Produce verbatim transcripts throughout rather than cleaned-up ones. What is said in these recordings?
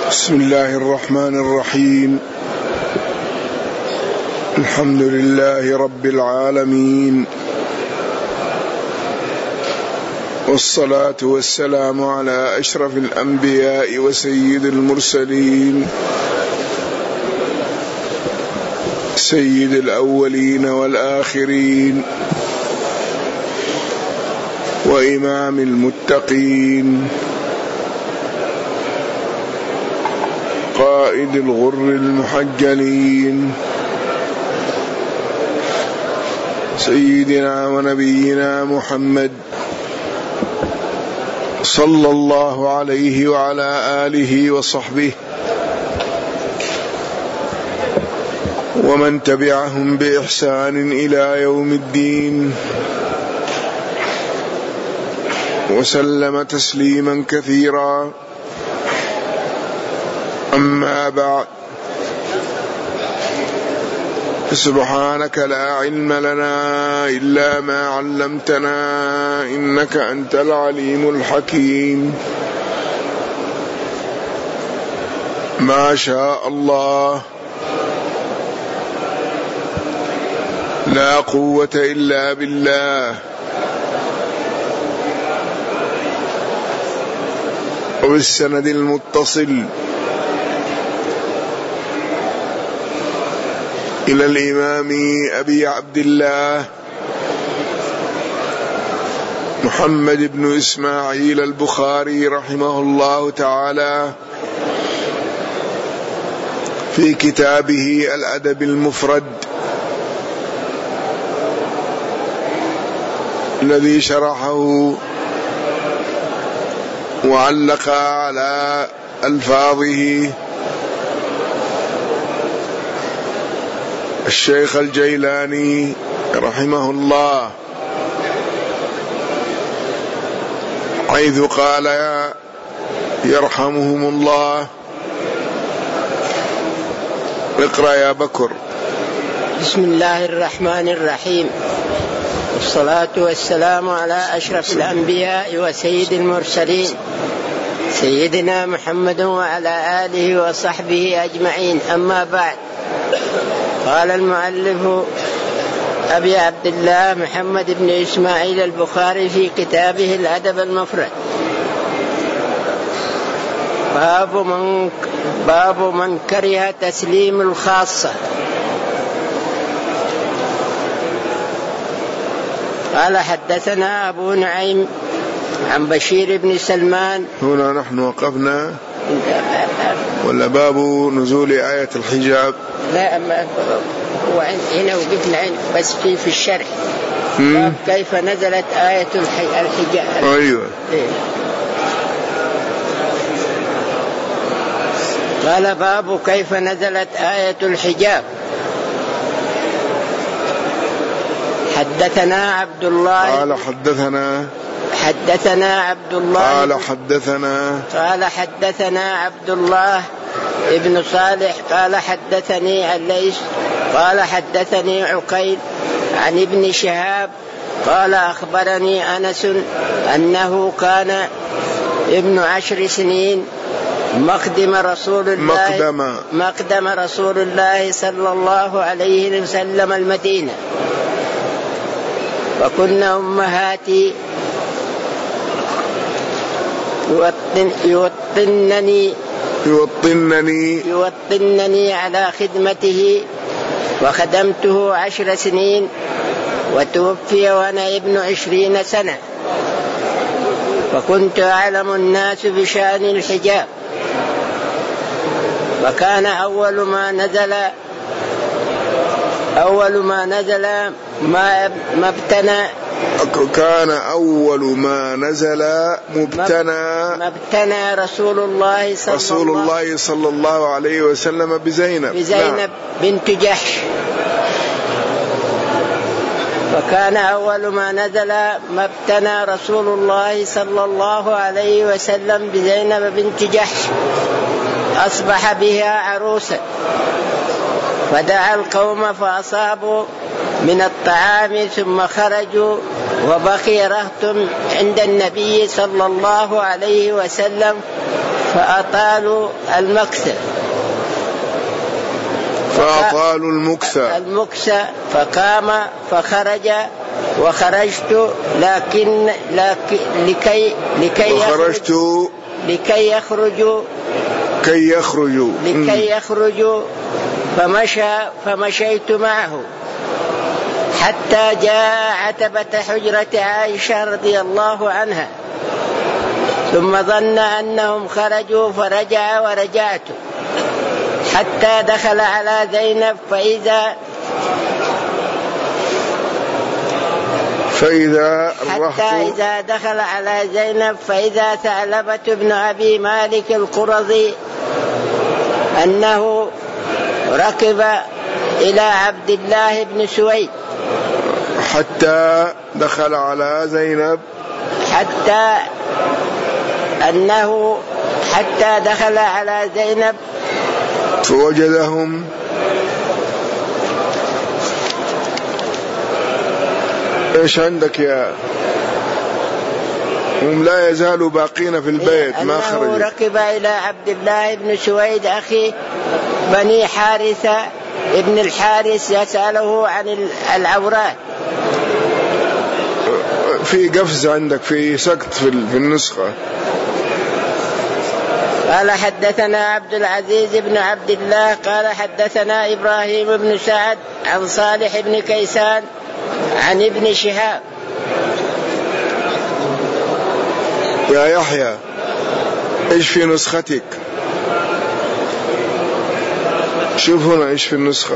بسم الله الرحمن الرحيم. الحمد لله رب العالمين، والصلاة والسلام على أشرف الأنبياء وسيد المرسلين، سيد الأولين والآخرين، وإمام المتقين، قائد الغر المحجلين، سيدنا ونبينا محمد صلى الله عليه وعلى آله وصحبه ومن تبعهم بإحسان إلى يوم الدين، وسلم تسليما كثيرا. أما بعد، سبحانك لا علم لنا إلا ما علمتنا إنك أنت العليم الحكيم. ما شاء الله، لا قوة إلا بالله. وبالسند المتصل إلى الإمام أبي عبد الله محمد بن إسماعيل البخاري رحمه الله تعالى في كتابه الأدب المفرد الذي شرحه وعلق على ألفاظه الشيخ الجيلاني رحمه الله، حيث قال يرحمهم الله. اقرأ يا بكر. بسم الله الرحمن الرحيم، والصلاة والسلام على أشرف الأنبياء وسيد المرسلين، سيدنا محمد وعلى آله وصحبه أجمعين. أما بعد، قال المؤلف أبي عبد الله محمد بن إسماعيل البخاري في كتابه الأدب المفرد: باب من, باب من كره تسليم الخاصة. قال حدثنا أبو نعيم عن بشير بن سلمان. هنا نحن وقفنا، ولا باب نزول آية الحجاب؟ لا، أما هو هنا وقفنا بس في في الشرح باب كيف نزلت آية الحجاب. أيوة. إيه. قال باب كيف نزلت آية الحجاب. حدثنا عبد الله قال حدثنا حدثنا عبد الله قال حدثنا قال حدثنا عبد الله ابن صالح قال حدثني الليث قال حدثني عقيل عن ابن شهاب قال أخبرني أنس أنه كان ابن عشر سنين مقدم رسول الله مقدم, مقدم رسول الله صلى الله عليه وسلم المدينة، وكنا أمهاتي يوطن يوطنني يوطنني يوطنني على خدمته، وخدمته عشر سنين، وتوفي وأنا ابن عشرين سنة، وكنت أعلم الناس بشأن الحجاب. وكان أول ما نزل أول ما نزل ما مبتنى كان أول ما نزل مبتنى مبتنى رسول الله صلى, رسول الله صلى الله عليه وسلم بزينب بزينب نعم. بنت جحش. وكان أول ما نزل مبتنى رسول الله صلى الله عليه وسلم بزينب بنت جحش، أصبح بها عروسا، فدعا القوم فأصابوا من الطعام ثم خرجوا، وبقي رهط عند النبي صلى الله عليه وسلم فأطالوا المكث فأطالوا المكث المكث فقام فخرج وخرجت لكن, لكن لكي لكي وخرجت لكي يخرجوا كي يخرجوا لكي يخرجوا فمشى فمشيت معه حتى جاء عتبة حجرة عائشة رضي الله عنها ثم ظن أنهم خرجوا فرجع ورجعت حتى دخل على زينب فإذا فإذا حتى إذا دخل على زينب فإذا ثعلبة بن أبي مالك القرظي أنه ركب إلى عبد الله بن سويد حتى دخل على زينب حتى أنه حتى دخل على زينب فوجدهم ايش عندك يا هم لا يزالوا باقين في البيت ما خرجوا. أنه ركب إلى عبد الله بن سويد أخي بني حارثة ابن الحارث يسأله عن العورات. في قفز عندك في سقط في النسخة. قال حدثنا عبد العزيز بن عبد الله قال حدثنا إبراهيم بن سعد عن صالح بن كيسان عن ابن شهاب. يا يحيى ايش في نسختك؟ شوف هنا ايش في النسخة.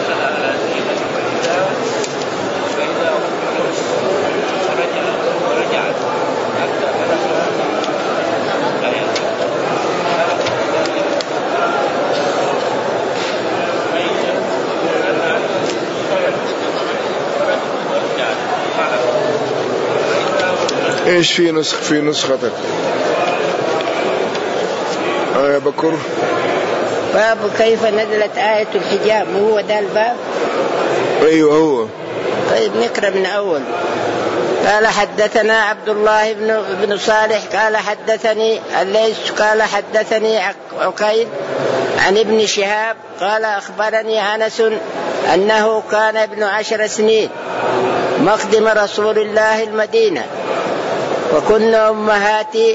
ايش في نسخ في نسختك؟ آية بكر باب كيف نزلت آية الحجاب. هو ده الباب؟ ايوه هو. طيب نقرأ من أول. قال حدثنا عبد الله بن بن صالح قال حدثني الليث قال حدثني عقيل عن ابن شهاب قال أخبرني أنس أنه كان ابن عشر سنين مقدم رسول الله المدينة وكن أمهاتي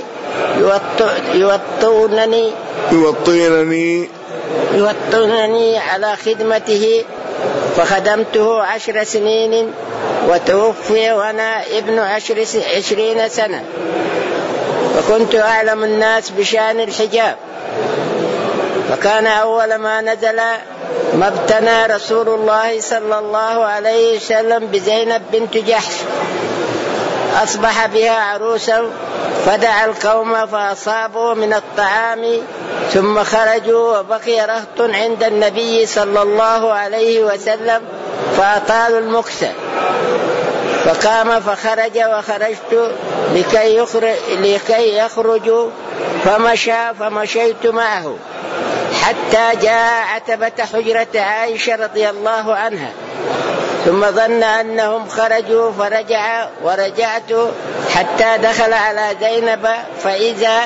يوطونني يوطينني يوطونني على خدمته فخدمته عشر سنين وتوفي وأنا ابن عشر عشرين سنة وكنت أعلم الناس بشأن الحجاب. فكان أول ما نزل ما ابتنى رسول الله صلى الله عليه وسلم بزينب بنت جحش أصبح بها عروسا فدعا القوم فأصابوا من الطعام ثم خرجوا وبقي رهط عند النبي صلى الله عليه وسلم فأطالوا المكث فقام فخرج وخرجت لكي, يخرج لكي يخرجوا فمشى فمشيت معه حتى جاء عتبة حجرة عائشة رضي الله عنها ثم ظن أنهم خرجوا فرجع ورجعت حتى دخل على زينب فإذا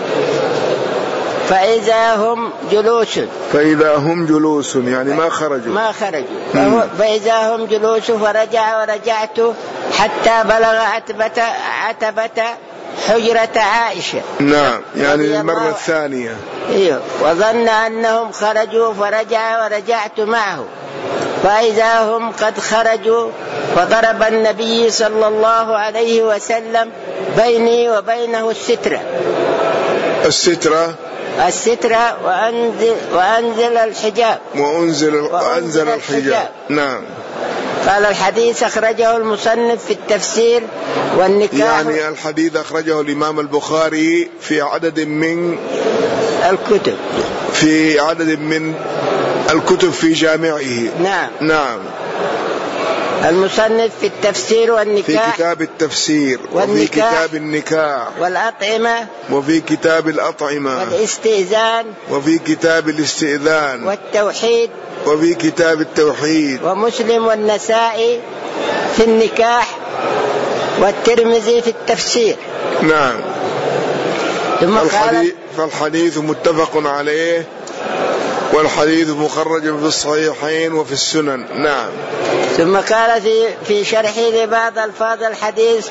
فإذا هم جلوس فإذا هم جلوس يعني ما خرجوا ما خرجوا فإذا هم جلوس فرجع ورجعت حتى بلغ عتبة عتبة حجرة عائشة. نعم يعني المرة الثانية. إيه وظن أنهم خرجوا فرجع ورجعت معه فإذا هم قد خرجوا فضرب النبي صلى الله عليه وسلم بيني وبينه السترة السترة السترة وأنزل, وأنزل الحجاب وأنزل, وأنزل الحجاب. الحجاب نعم. قال الحديث أخرجه المصنف في التفسير والنكاح يعني الحديث أخرجه الإمام البخاري في عدد من الكتب في عدد من الكتب في جامعه. نعم نعم. المصنف في التفسير والنكاح في كتاب التفسير وفي كتاب النكاح والأطعمة وفي كتاب الأطعمة والاستئذان وفي كتاب الاستئذان والتوحيد وفي كتاب التوحيد ومسلم والنسائي في النكاح والترمذي في التفسير. نعم. ثم الحديث, فالحديث متفق عليه، والحديث مخرج في الصحيحين وفي السنن. نعم. ثم قال في في شرحه لبعض الفاظ الحديث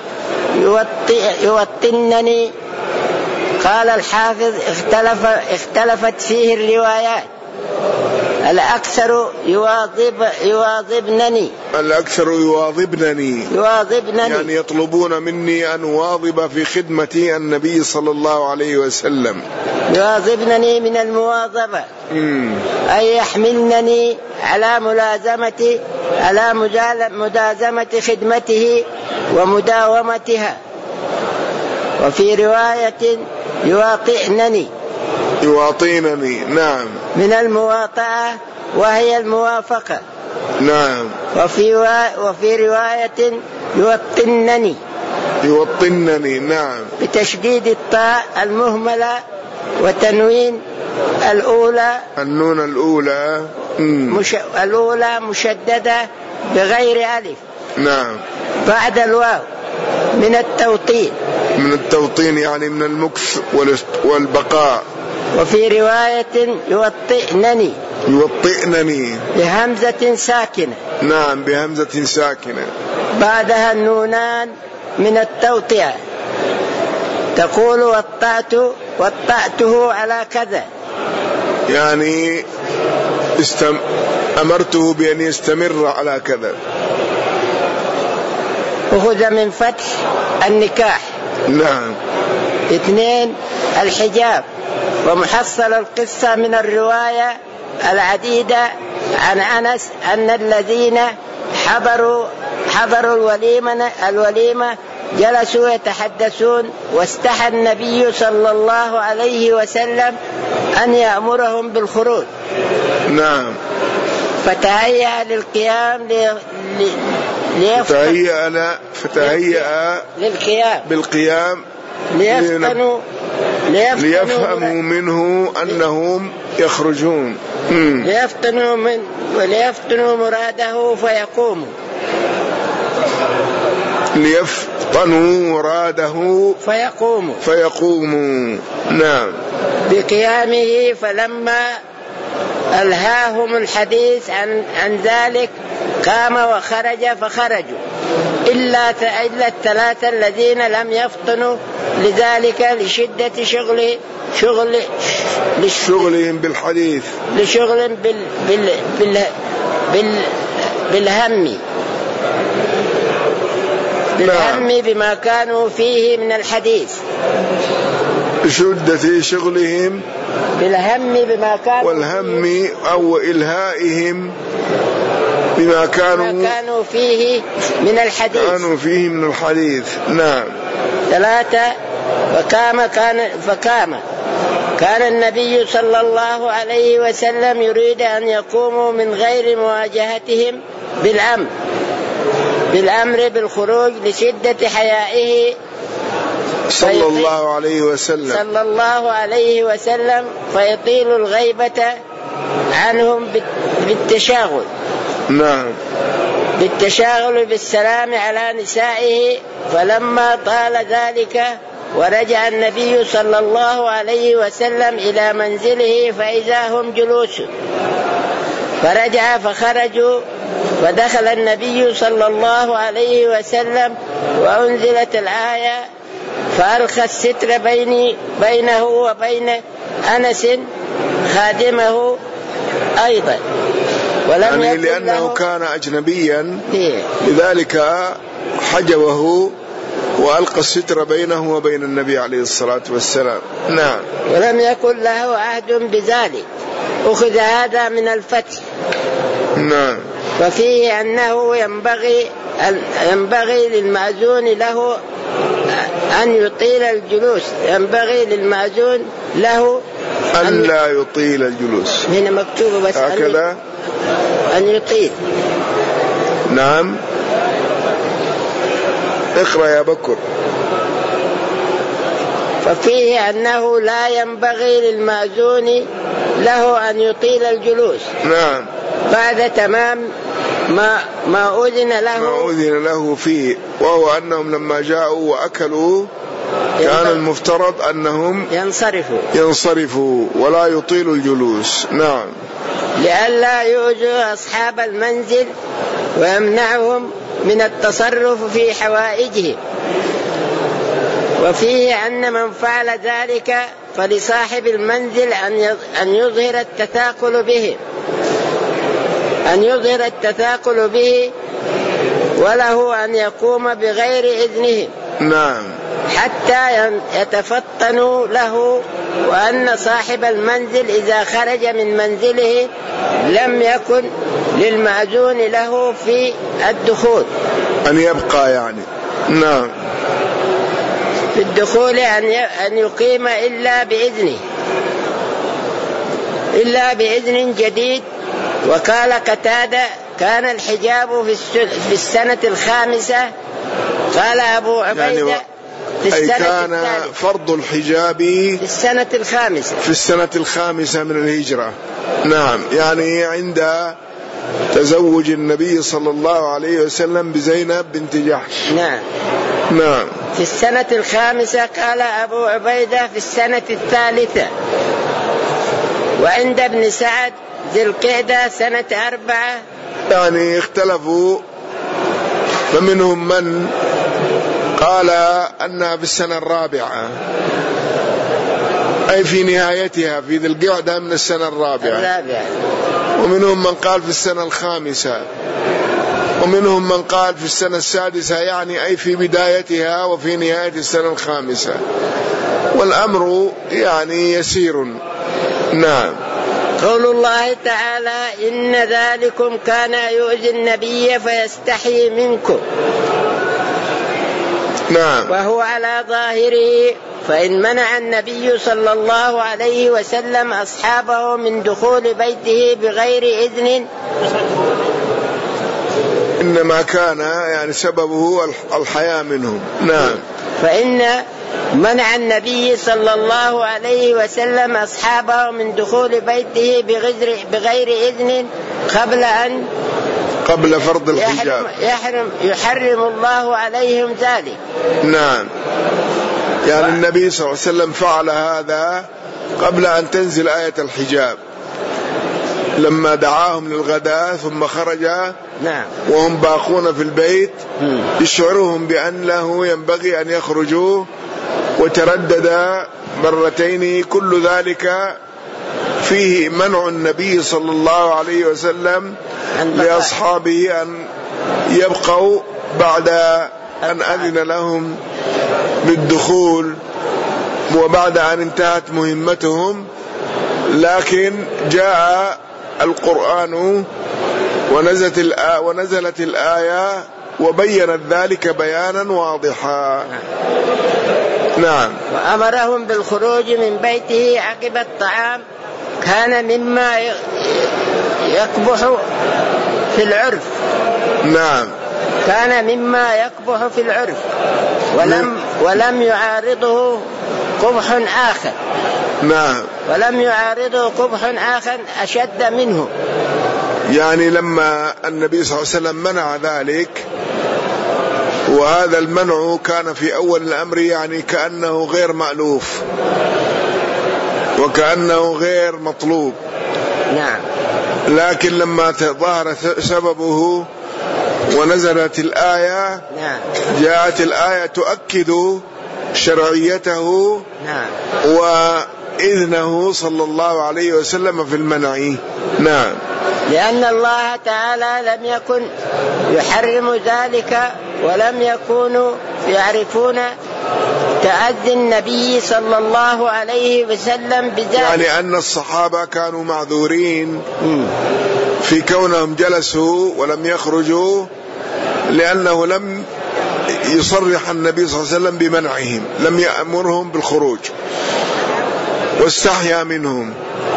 يوطنني، قال الحافظ اختلف اختلفت فيه الروايات، الأكثر يواظب يواظبنني الأكثر يواظبنني يواظبنني يعني يطلبون مني أن أواظب في خدمة النبي صلى الله عليه وسلم. يواظبنني من المواظبة مم. أي يحملنني على ملازمة على ملازمة خدمته ومداومتها. وفي رواية يواطئنني يواطينني. نعم. من المواطأة وهي الموافقة. نعم. وفي وفي رواية يوطنني يوطنني. نعم. بتشديد الطاء المهملة وتنوين الأولى النون الأولى مش... الأولى مشددة بغير ألف. نعم. بعد الواو من التوطين. من التوطين يعني من المكث والبقاء. وفي رواية يوطئنني يوطئنني بهمزة ساكنة. نعم بهمزة ساكنة. بعدها النونان من التوطئة، تقول وطأت وطأته على كذا، يعني استم... أمرته بأن يستمر على كذا. أخذ من فتح النكاح. نعم. اثنين الحجاب. ومحصل القصة من الرواية العديدة عن أنس أن الذين حضروا حضروا الوليمة الوليمة جلسوا يتحدثون، واستحى النبي صلى الله عليه وسلم أن يأمرهم بالخروج. نعم. فتهيأ للقيام فتهيأ فتهيأ للقيام بالقيام ليفتنوا ليفهموا منه أنهم يخرجون. ليفتنوا من وليفتنوا مراده فيقوموا ليفتنوا مراده فيقوموا فيقوموا. نعم. بقيامه. فلما ألهاهم الحديث عن عن ذلك قام وخرج فخرجوا إلا إلا الثلاثة الذين لم يفطنوا لذلك لشدة شغل شغل لشغلهم بالحديث لشغل بال بال بال بال بالهم بالهم بما كانوا فيه من الحديث. شدة شغلهم بالهم بما كانوا والهم أو إلهائهم بما كانوا كانوا فيه من الحديث كانوا فيه من الحديث. نعم. ثلاثة. فقام كان فقام كان النبي صلى الله عليه وسلم يريد أن يقوموا من غير مواجهتهم بالأمر بالأمر بالخروج لشدة حيائه صلى الله عليه وسلم صلى الله عليه وسلم فيطيل الغيبة عنهم بالتشاغل. نعم. بالتشاغل بالسلام على نسائه. فلما طال ذلك ورجع النبي صلى الله عليه وسلم إلى منزله فإذا هم جلوس، فرجع فخرجوا فدخل النبي صلى الله عليه وسلم وأنزلت الآية فألقى الستر بيني بينه وبين أنس خادمه أيضا، ولم يعني يكن لأنه له كان أجنبيا إيه؟ لذلك حجبه وألقى الستر بينه وبين النبي عليه الصلاة والسلام. نعم. ولم يكن له عهد بذلك. أخذ هذا من الفتح. نعم. وفيه أنه ينبغي ينبغي للمأذون له أن يطيل الجلوس. ينبغي للمأذون له أن لا يطيل الجلوس. هنا مكتوب بس هكذا أن يطيل. نعم. اقرأ يا بكر. ففيه أنه لا ينبغي للمأذون له أن يطيل الجلوس. نعم. بعد تمام ما ما أذن له ما أذن له فيه، وهو أنهم لما جاءوا وأكلوا كان المفترض أنهم ينصرفوا ينصرفوا ولا يطيلوا الجلوس. نعم. لئلا يؤذوا أصحاب المنزل ويمنعهم من التصرف في حوائجهم. وفيه أن من فعل ذلك فلصاحب المنزل أن يظهر التثاقل به أن يظهر التثاقل به وله أن يقوم بغير إذنه. نعم. حتى يتفطنوا له، وأن صاحب المنزل إذا خرج من منزله لم يكن للمأذون له في الدخول أن يبقى يعني. نعم. في الدخول أن يقيم إلا بإذنه إلا بإذن جديد. وقال قتادة: كان الحجاب في السنة الخامسة. قال أبو عبيدة: يعني في السنة أي كان الثالثة. فرض الحجاب في السنة الخامسة في السنة الخامسة من الهجرة. نعم، يعني عند تزوج النبي صلى الله عليه وسلم بزينب بنت جحش. نعم. نعم. في السنة الخامسة. قال أبو عبيدة: في السنة الثالثة. وعند ابن سعد ذي القعدة سنة أربعة. يعني اختلفوا، فمنهم من قال أنها في السنة الرابعة، أي في نهايتها في ذي القعدة من السنة الرابعة. الرابعة. ومنهم من قال في السنة الخامسة، ومنهم من قال في السنة السادسة، يعني أي في بدايتها وفي نهاية السنة الخامسة. والأمر يعني يسير. نعم. قول الله تعالى: إن ذلكم كان يؤذي النبي فيستحيي منكم. نعم. وهو على ظاهره، فإن منع النبي صلى الله عليه وسلم أصحابه من دخول بيته بغير إذن إنما كان يعني سببه الحياء منهم. نعم. فإن منع النبي صلى الله عليه وسلم أصحابه من دخول بيته بغير إذن قبل أن قبل فرض الحجاب يحرم, يحرم الله عليهم ذلك. نعم. يعني النبي صلى الله عليه وسلم فعل هذا قبل أن تنزل آية الحجاب، لما دعاهم للغداء ثم خرج. نعم. وهم باقون في البيت يشعرهم بأنه ينبغي أن يخرجوا، وتردد مرتين. كل ذلك فيه منع النبي صلى الله عليه وسلم لأصحابه أن يبقوا بعد أن أذن لهم بالدخول وبعد أن انتهت مهمتهم. لكن جاء القرآن ونزلت الآية, ونزلت الآية وبينت ذلك بيانا واضحا. نعم. وأمرهم بالخروج من بيته عقب الطعام، كان مما يقبح في العرف. نعم. كان مما يقبح في العرف ولم ولم يعارضه قبح آخر. نعم. ولم يعارضه قبح آخر أشد منه. يعني لما النبي صلى الله عليه وسلم منع ذلك، وهذا المنع كان في أول الأمر يعني كأنه غير مألوف وكأنه غير مطلوب. نعم. لكن لما ظهر سببه ونزلت الآية، نعم، جاءت الآية تؤكد شرعيته، نعم، وإذنه صلى الله عليه وسلم في المنع. نعم. لأن الله تعالى لم يكن يحرم ذلك، ولم يكونوا يعرفون تأذي النبي صلى الله عليه وسلم بذلك. يعني أن الصحابة كانوا معذورين في كونهم جلسوا ولم يخرجوا، لأنه لم يصرح النبي صلى الله عليه وسلم بمنعهم، لم يأمرهم بالخروج واستحيا منهم،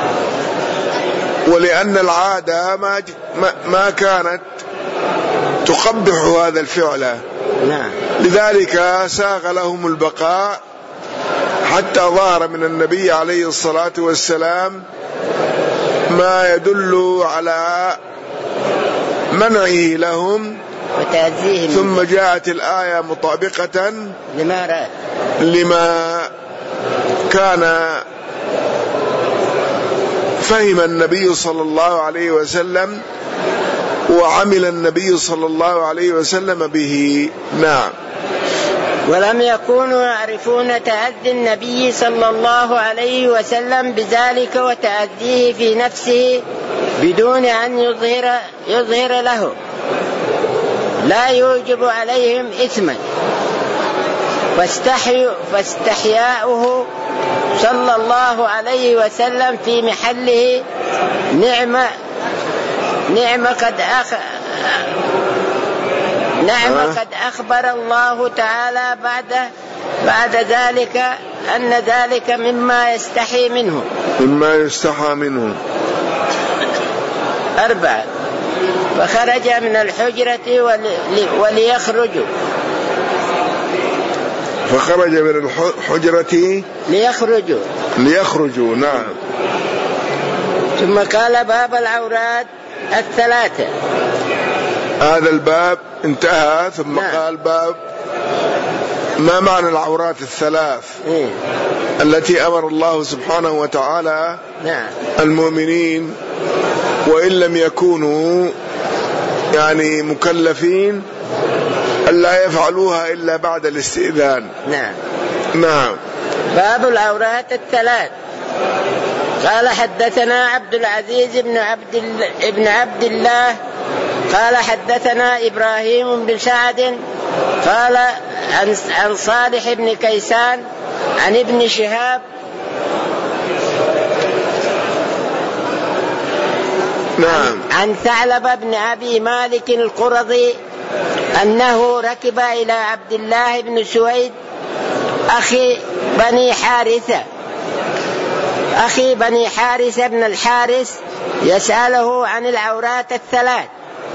ولأن العادة ما ما كانت تقبح هذا الفعل. نعم. لذلك ساغ لهم البقاء حتى ظهر من النبي عليه الصلاة والسلام ما يدل على منعه لهم، وتأذيهم، ثم جاءت الآية مطابقة لما رأى لما كان فهم النبي صلى الله عليه وسلم وعمل النبي صلى الله عليه وسلم به. نعم. ولم يكونوا يعرفون تأذي النبي صلى الله عليه وسلم بذلك وتأذيه في نفسه بدون أن يظهر, يظهر له لا يوجب عليهم إثما، فاستحياؤه صلى الله عليه وسلم في محله نعمة نعمة قد أخ نعمة قد أخبر الله تعالى بعد بعد ذلك أن ذلك مما يستحي منه مما يستحى منه. أربعة. فخرج من الحجرة وليخرجوا فخرج من الحجرة ليخرجوا ليخرجوا. نعم. ثم قال باب العورات الثلاثة. هذا الباب انتهى. ثم نعم. قال باب ما معنى العورات الثلاث إيه؟ التي أمر الله سبحانه وتعالى نعم. المؤمنين وإن لم يكونوا يعني مكلفين ألا يفعلوها إلا بعد الاستئذان. نعم. نعم. باب العورات الثلاث. قال حدثنا عبد العزيز بن عبد ابن عبد الله قال حدثنا إبراهيم بن سعد قال عن صالح بن كيسان عن ابن شهاب نعم. عن ثعلب بن أبي مالك القرظي أنه ركب إلى عبد الله بن سويد أخي بني حارثة أخي بني حارثة بن الحارث يسأله عن العورات الثلاث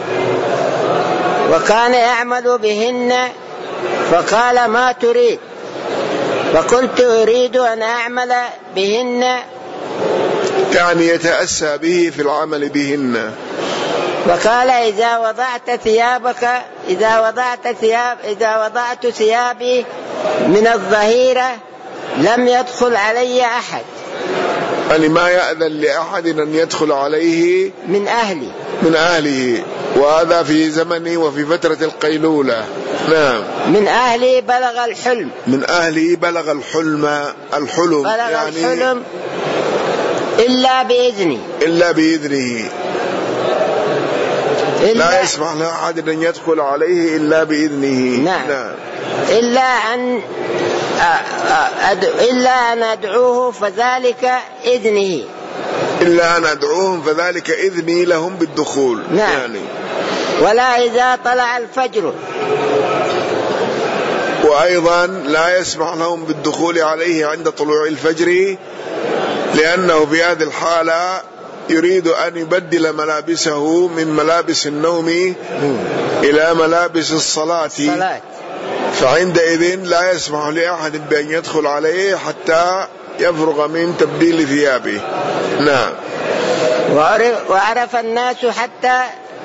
وكان يعمل بهن، فقال ما تريد؟ فقلت أريد أن أعمل بهن، يعني يتأسى به في العمل بهن. وقال إذا وضعت ثيابك إذا وضعت ثياب إذا وضعت ثيابي من الظهيرة لم يدخل علي أحد، يعني ما يأذن لأحد أن يدخل عليه من أهلي من أهله، وهذا في زمني وفي فترة القيلولة. نعم. من أهلي بلغ الحلم من أهلي بلغ الحلم الحلم بلغ يعني الحلم إلا بإذني إلا بإذنه إلا لا يسمح لأحد أن يدخل عليه إلا بإذنه. نعم. نعم. إلا أن أدع... إلا أن أدعوه فذلك إذنه إلا أن أدعوهم فذلك إذني لهم بالدخول. نعم. يعني ولا إذا طلع الفجر، وأيضا لا يسمح لهم بالدخول عليه عند طلوع الفجر، لأنه في هذه الحالة يريد أن يبدل ملابسه من ملابس النوم إلى ملابس الصلاة, الصلاة. فعندئذ لا يسمح لأحد بأن يدخل عليه حتى يفرغ من تبديل ثيابه. نعم. وعرف الناس حتى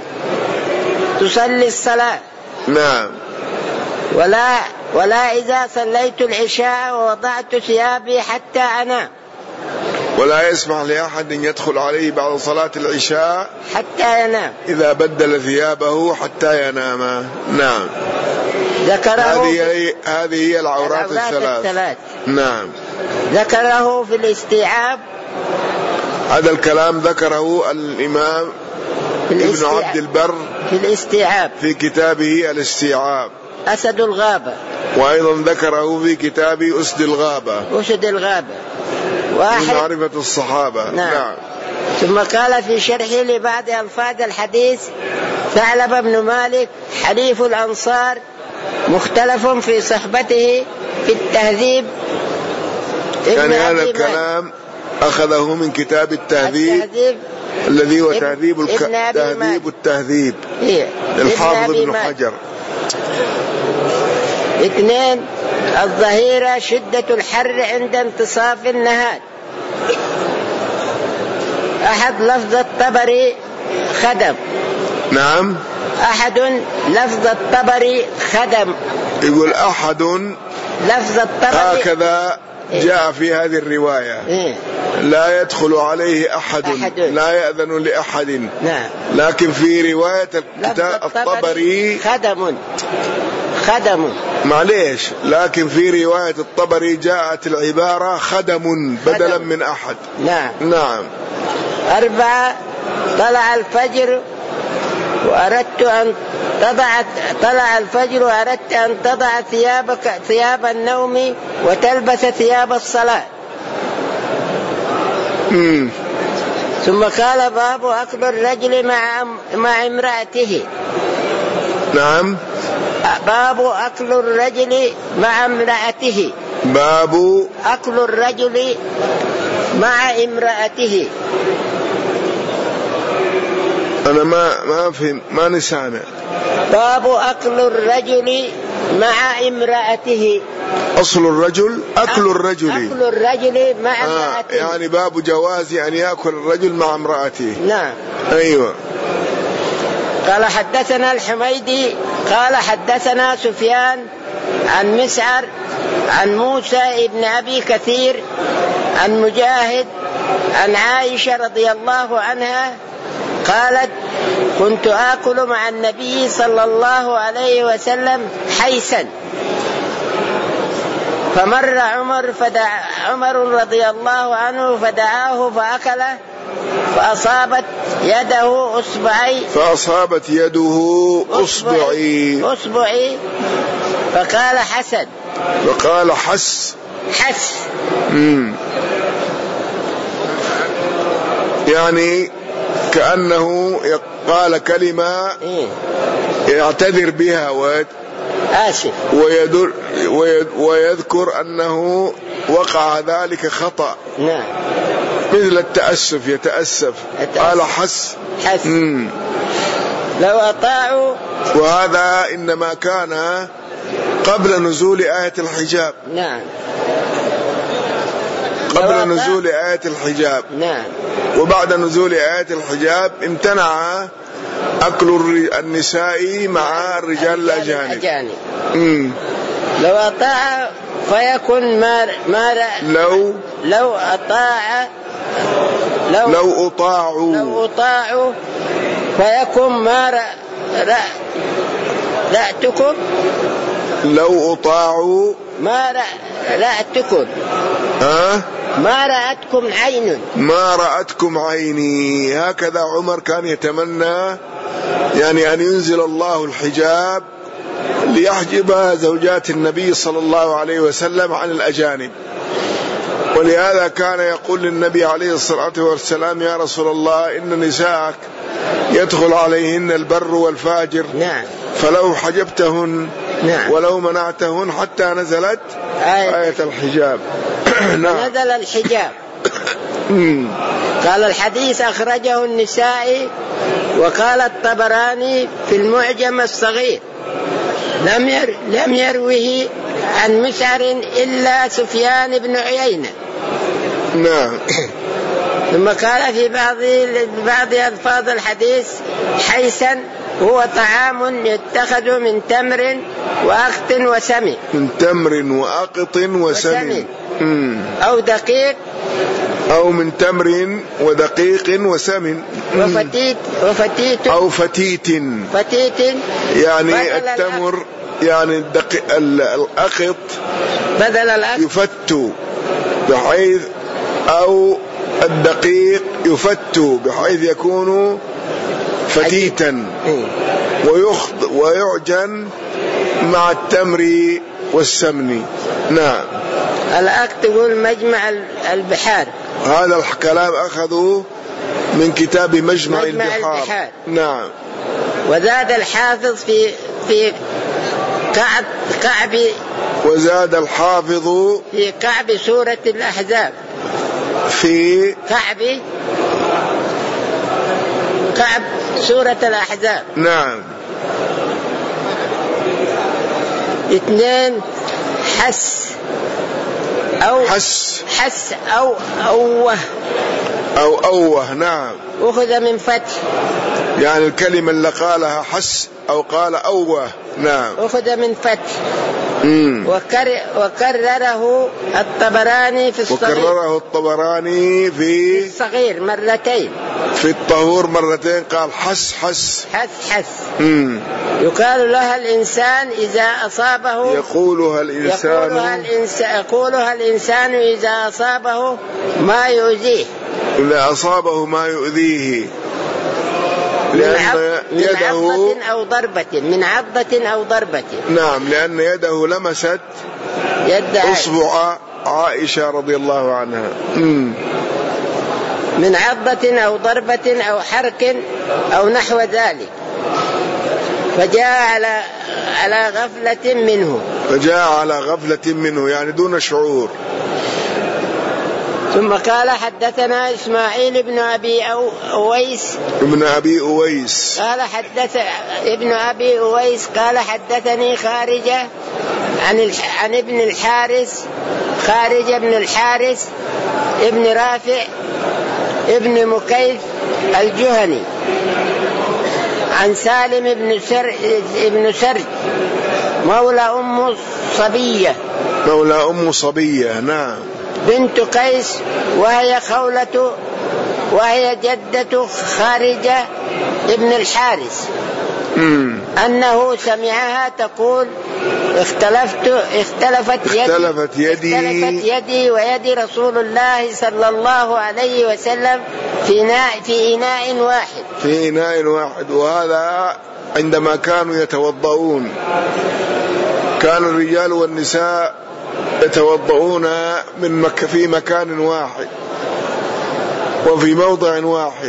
تصلي الصلاة. نعم. ولا ولا إذا صليت العشاء ووضعت ثيابي حتى أنام، ولا يسمح لأحد أن يدخل عليه بعد صلاة العشاء حتى ينام إذا بدل ثيابه حتى ينام. نعم. ذكره هذه هذه هي العورات, العورات الثلاث. الثلاث. نعم. ذكره في الاستيعاب. هذا الكلام ذكره الإمام ابن عبد البر في الاستيعاب في كتابه الاستيعاب أسد الغابة، وأيضا ذكره في كتاب أسد الغابة أسد الغابة واحد معرفة الصحابة. نعم. نعم. ثم قال في شرحه لبعض ألفاظ الحديث ثعلب بن مالك حليف الأنصار مختلف في صحبته في التهذيب. يعني هذا الكلام أخذه من كتاب التهذيب, التهذيب الذي هو تهذيب الك... تهذيب التهذيب إيه؟ الحافظ ابن حجر. اثنين الظهيرة شدة الحر عند انتصاف النهار. أحد لفظ الطبري خدم. نعم. أحد لفظ الطبري خدم. يقول أحد لفظ الطبري هكذا جاء في هذه الرواية. إيه؟ لا يدخل عليه أحد, أحد. لا يأذن لأحد. نعم. لكن في رواية الكتاب الطبري خدم خدم معليش، لكن في رواية الطبري جاءت العبارة خدم بدلا خدم. من أحد. نعم. نعم. أربعة طلع الفجر وأردت أن تضع طلع الفجر وأردت أن تضع ثيابك ثياب النوم وتلبس ثياب الصلاة. مم. ثم قال باب أكل الرجل مع مع امرأته. نعم. باب أكل الرجل مع امرأته. باب أكل الرجل مع امرأته. أنا ما ما فهم ما نسامع. باب أكل الرجل مع امرأته. أصل الرجل أكل الرجل. أكل الرجل مع آه امرأته. يعني باب جواز أن يأكل الرجل مع امرأته. نعم. أيوة. قال حدثنا الحميدي قال حدثنا سفيان عن مسعر عن موسى ابن أبي كثير عن مجاهد عن عائشة رضي الله عنها قالت كنت آكل مع النبي صلى الله عليه وسلم حيسا فمر عمر فدعا عمر رضي الله عنه فدعاه فأكله فأصابت يده أصبعي فأصابت يده أصبعي أصبعي فقال حسن فقال حس حس مم. يعني كأنه قال كلمة يعتذر بها ويد آسف ويدر ويذكر أنه وقع ذلك خطأ. نعم. مثل التأسف يتأسف قال حس, حس. لو أطاعوا. وهذا إنما كان قبل نزول آية الحجاب. نعم. قبل نزول آية الحجاب. نعم. وبعد نزول آية الحجاب امتنع أكل النساء مع الرجال الأجانب. لو أطاع فيكون ما ما لو لو أطاع لو لو أطاعوا لو أطاعوا فيكون ما رأ رأتكم لو أطاعوا ما رأتكم ها ما رأتكم عين ما رأتكم عيني. هكذا عمر كان يتمنى يعني أن ينزل الله الحجاب ليحجب زوجات النبي صلى الله عليه وسلم عن الأجانب. ولهذا كان يقول للنبي عليه الصلاة والسلام يا رسول الله إن نساءك يدخل عليهن البر والفاجر. نعم. فلو حجبتهن. نعم. ولو منعتهن حتى نزلت آية, آية الحجاب. نعم. نزل الحجاب. قال الحديث أخرجه النسائي وقال الطبراني في المعجم الصغير لم ير لم يروه عن مسعر إلا سفيان بن عيينة. نعم. ثم قال في بعض بعض ألفاظ الحديث حيسا هو طعام يتخذ من تمر وأقط وسمن. من تمر وأقط وسمن أو دقيق أو من تمر ودقيق وسمن وفتيت وفتيت أو فتيت فتيت يعني التمر يعني الأقط بدل الأقط يفت بحيث أو الدقيق يفت بحيث يكون فتيتا ويخض ويعجن مع التمر والسمن. نعم. الأقط يقول مجمع البحار. هذا الكلام أخذوا من كتاب مجمع, مجمع البحار. البحار. نعم. وزاد الحافظ في في كعب كعب وزاد الحافظ في كعب سورة الأحزاب في كعب كعب سورة الأحزاب. نعم. اثنين حس أو حس حس أو أوه أو أوه. نعم. أخذ من فتح يعني الكلمة اللي قالها حس أو قال أوه. نعم. أخذ من فتح. وكر وكرره الطبراني في الصغير. وكرره الطبراني في, في الصغير مرتين. في الطهور مرتين قال حس حس حس حس. مم. يقال لها الإنسان إذا أصابه يقولها الإنسان يقولها الإنسان, يقولها الإنسان إذا أصابه ما يؤذيه إذا أصابه ما يؤذيه من, عض... من عضة أو ضربة من عضة أو ضربة. نعم، لأن يده لمست يد أصبع عائشة رضي الله عنها. مم. من عضة أو ضربة أو حرك أو نحو ذلك، فجاء على على غفلة منه فجاء على غفلة منه يعني دون شعور. ثم قال حدثنا إسماعيل بن أبي أويس ابن أبي أويس قال حدث ابن أبي أويس قال حدثني خارجة عن عن ابن الحارث خارجة بن الحارث ابن رافع ابن مكيف الجهني عن سالم بن سر ابن سرج مولى أم صبية مولى أم صبية. نعم. بنت قيس وهي خولة وهي جدة خارجة ابن الحارث مم. أنه سمعها تقول اختلفت اختلفت يدي, اختلفت يدي, اختلفت يدي ويد رسول الله صلى الله عليه وسلم في إناء في إناء واحد في إناء واحد. وهذا عندما كانوا يتوضؤون كان الرجال والنساء يتوضؤون من مك في مكان واحد وفي موضع واحد،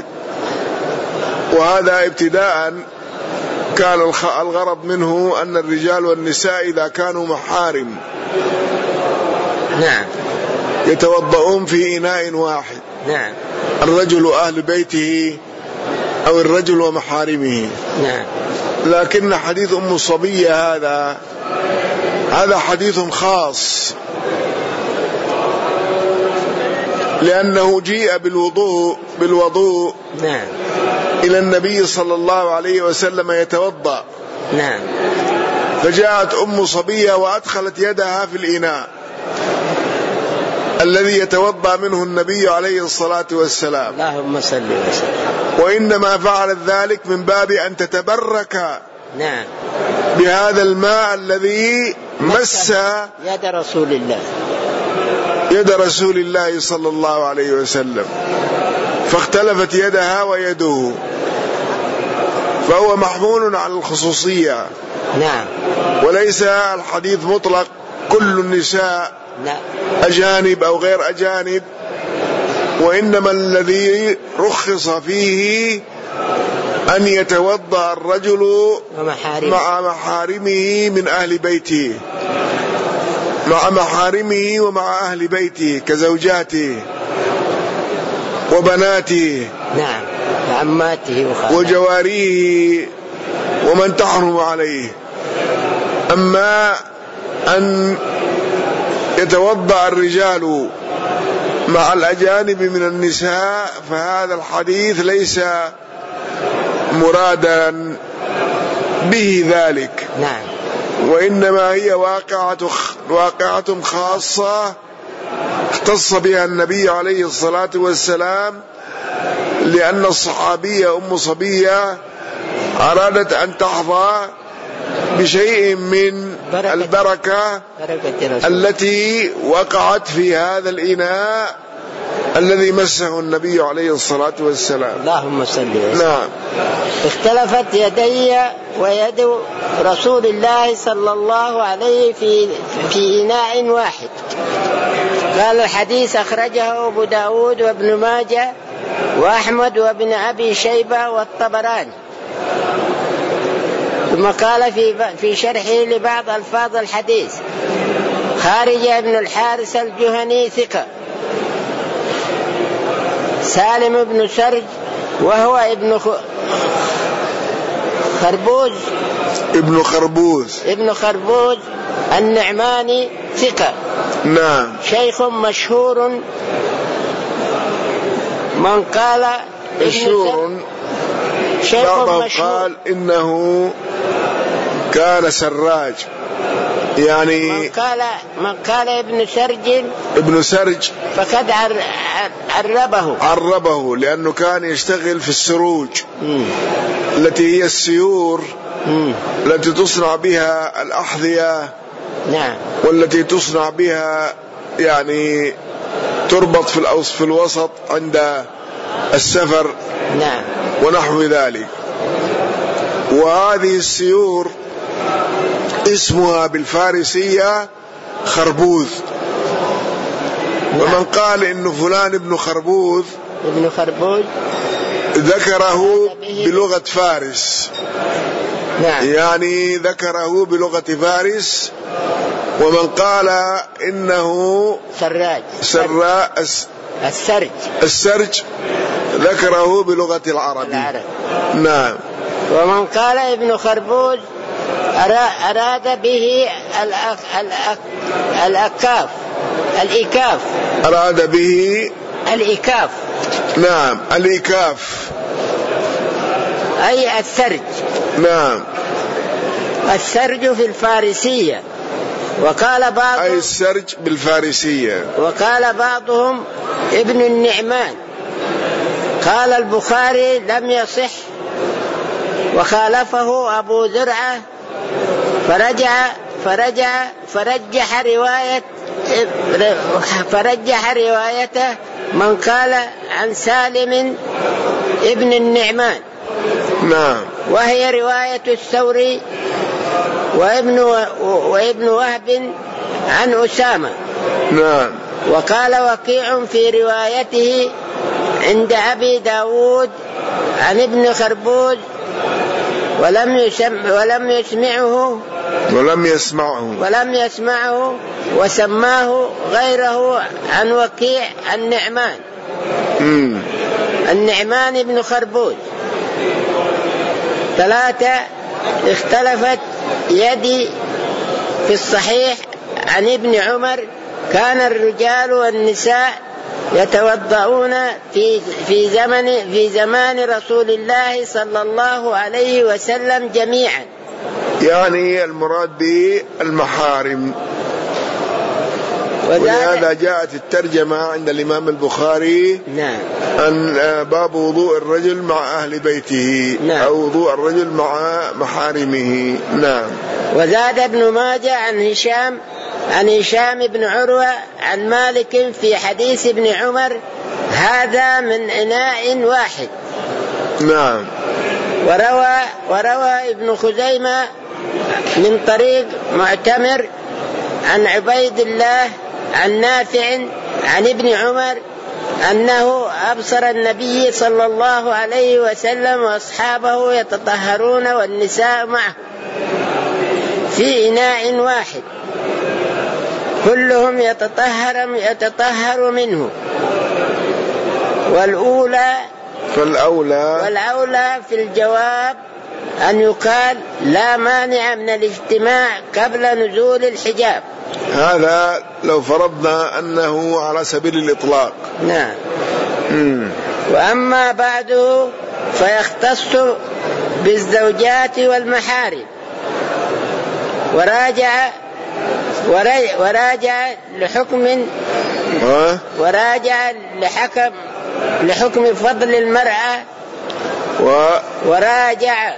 وهذا ابتداء كان الغرض منه أن الرجال والنساء إذا كانوا محارم نعم يتوضؤون في إناء واحد. نعم. الرجل أهل بيته أو الرجل ومحارمه. نعم. لكن حديث أم صبية هذا هذا حديث خاص، لأنه جيء بالوضوء بالوضوء نعم. إلى النبي صلى الله عليه وسلم يتوضأ. نعم. فجاءت أم صبية وأدخلت يدها في الإناء الذي يتوضأ منه النبي عليه الصلاة والسلام. اللهم صل وسلم. وإنما فعلت ذلك من باب أن تتبرك نعم بهذا الماء الذي مس يد رسول الله يد رسول الله صلى الله عليه وسلم، فاختلفت يدها ويده، فهو محمول على الخصوصية. نعم. وليس الحديث مطلق كل النساء لا. أجانب أو غير أجانب، وإنما الذي رخص فيه أن يتوضأ الرجل ومحارمه. مع محارمه من أهل بيته مع محارمه ومع أهل بيته كزوجاته وبناته. نعم. وعماته وخالاته وجواريه ومن تحرم عليه. أما أن يتوضأ الرجال مع الأجانب من النساء فهذا الحديث ليس مرادا به ذلك. نعم. وإنما هي واقعة واقعة خاصة اختص بها النبي عليه الصلاة والسلام، لأن الصحابية أم صبية أرادت أن تحظى بشيء من بركة البركة بركة التي وقعت في هذا الإناء الذي مسه النبي عليه الصلاة والسلام. اللهم صل وسلم. نعم. اختلفت يدي ويد رسول الله صلى الله عليه في في إناء واحد. قال الحديث أخرجه أبو داود وابن ماجه وأحمد وابن أبي شيبة والطبراني. ثم قال في في شرحه لبعض ألفاظ الحديث: خارجة بن الحارث الجهني ثقة، سالم بن سرج وهو ابن خربوز ابن خربوز ابن خربوز النعماني ثقة. نعم. شيخ مشهور. من قال مشهور بعضهم قال إنه كان سراج، يعني من قال من قال ابن سرج ابن سرج فقد عربه عربه لأنه كان يشتغل في السروج م. التي هي السيور م. التي تصنع بها الأحذية، نعم، والتي تصنع بها يعني تربط في في الوسط عند السفر، نعم، ونحو ذلك. وهذه السيور اسمها بالفارسية خربوذ. ومن قال إنه فلان ابن خربوذ ابن خربوذ ذكره بلغة فارس، نعم، يعني ذكره بلغة فارس. ومن قال إنه سراج سراء السرج السرج ذكره بلغة العرب. العرب. نعم. ومن قال ابن خربوذ أراد به الأك... الأك... الأكاف الإكاف أراد به الإكاف، نعم، الإكاف أي السرج، نعم، السرج في الفارسية. وقال بعضهم أي السرج بالفارسية. وقال بعضهم ابن النعمان. قال البخاري لم يصح، وخالفه أبو زرعة، فرجع فرجع فرجح رواية فرجح روايته من قال عن سالم ابن النعمان، نعم، وهي رواية الثوري وابن وابن وهب عن أسامة، نعم. وقال وكيع في روايته عند أبي داود عن ابن خربوذ ولم يسمع ولم يسمعه ولم يسمعه ولم يسمعه وسماه غيره عن وكيع النعمان مم. النعمان ابن خربوذ. ثلاثة، اختلفت يدي في الصحيح عن ابن عمر كان الرجال والنساء يتوضؤون في في زمن في زمان رسول الله صلى الله عليه وسلم جميعا، يعني المراد به المحارم. ولهذا جاءت الترجمة عند الإمام البخاري، نعم، أن باب وضوء الرجل مع أهل بيته، نعم، أو وضوء الرجل مع محارمه. نعم. وزاد ابن ماجه عن هشام عن هشام بن عروة عن مالك في حديث ابن عمر هذا من إناء واحد. نعم. وروى وروى ابن خزيمة من طريق معتمر عن عبيد الله عن نافع عن ابن عمر أنه أبصر النبي صلى الله عليه وسلم وأصحابه يتطهرون والنساء معه في إناء واحد كلهم يتطهر يتطهر منه. والأولى فالأولى والأولى في الجواب أن يقال لا مانع من الاجتماع قبل نزول الحجاب. هذا لو فرضنا أنه على سبيل الإطلاق. نعم. مم. وأما بعده فيختص بالزوجات والمحارم. وراجع وراجع لحكم وراجع لحكم لحكم فضل المرأة و... وراجع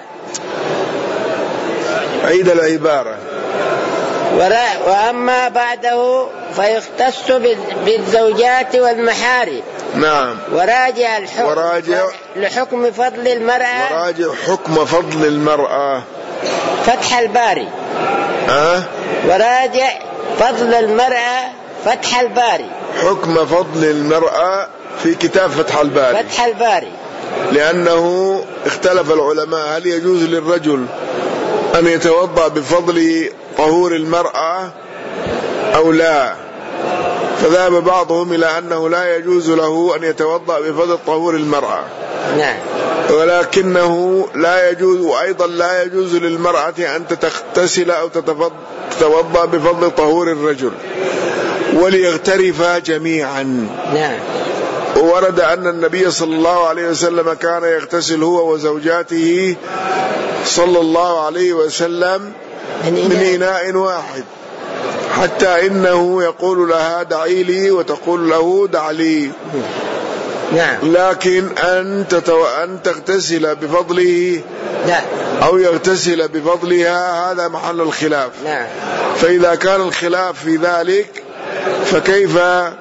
عيد العبارة. ورا... وأما بعده فيختص بالزوجات والمحارم. نعم. وراجع الحكم وراجع لحكم فضل المرأة وراجع حكم فضل المرأة فتح الباري. ها؟ وراجع فضل المرأة فتح الباري. حكم فضل المرأة في كتاب فتح الباري. فتح الباري. لأنه اختلف العلماء هل يجوز للرجل أن يتوضأ بفضل طهور المرأة أو لا، فذهب بعضهم إلى أنه لا يجوز له أن يتوضأ بفضل طهور المرأة. نعم. ولكنه لا يجوز، وأيضا لا يجوز للمرأة أن تغتسل أو تتوضأ بفضل طهور الرجل، وليغترفا جميعا. نعم. ورد أن النبي صلى الله عليه وسلم كان يغتسل هو وزوجاته صلى الله عليه وسلم من إناء واحد، حتى إنه يقول لها دعي لي وتقول له دع لي. نعم. لكن أن, تتو... أن تغتسل بفضله لا. أو يغتسل بفضلها هذا محل الخلاف. نعم. فإذا كان الخلاف في ذلك فكيف